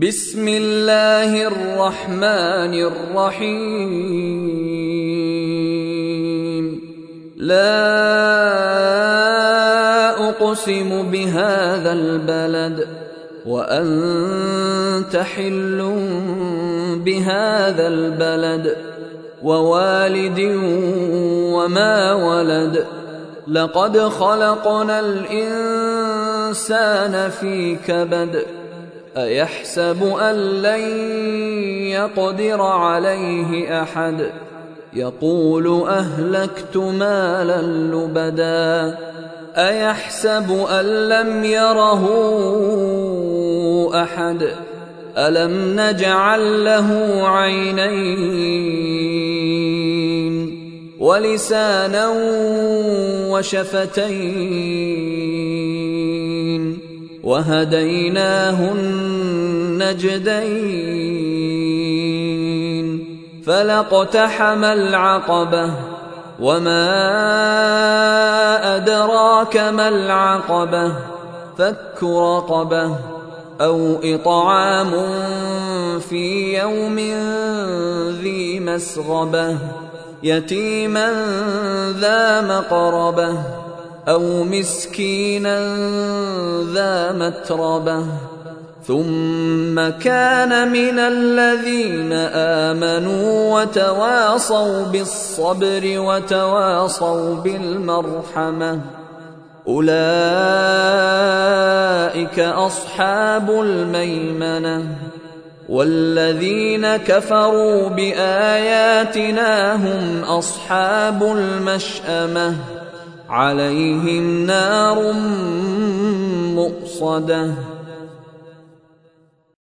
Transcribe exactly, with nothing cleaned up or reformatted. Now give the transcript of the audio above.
بسم الله الرحمن الرحيم لا أقسم بهذا البلد وأنت حل بهذا البلد ووالد وما ولد لقد خلقنا الإنسان في كبد أيحسب أن لن يقدر عليه أحد يقول أهلكت مالا لبدا أيحسب أن لم يره أحد ألم نجعل له عينين ولسانا وشفتين وهديناه النجدين فلاقتحم العقبة وما أدراك ما العقبة فك رقبة أو إطعام في يوم ذي مسغبة يتيما ذا مقربة أو مسكينا ذا متربة ثم كان من الذين آمنوا وتواصوا بالصبر وتواصوا بالمرحمة أولئك أصحاب الميمنة والذين كفروا بآياتنا هم أصحاب المشأمة عليهم نار مؤصدة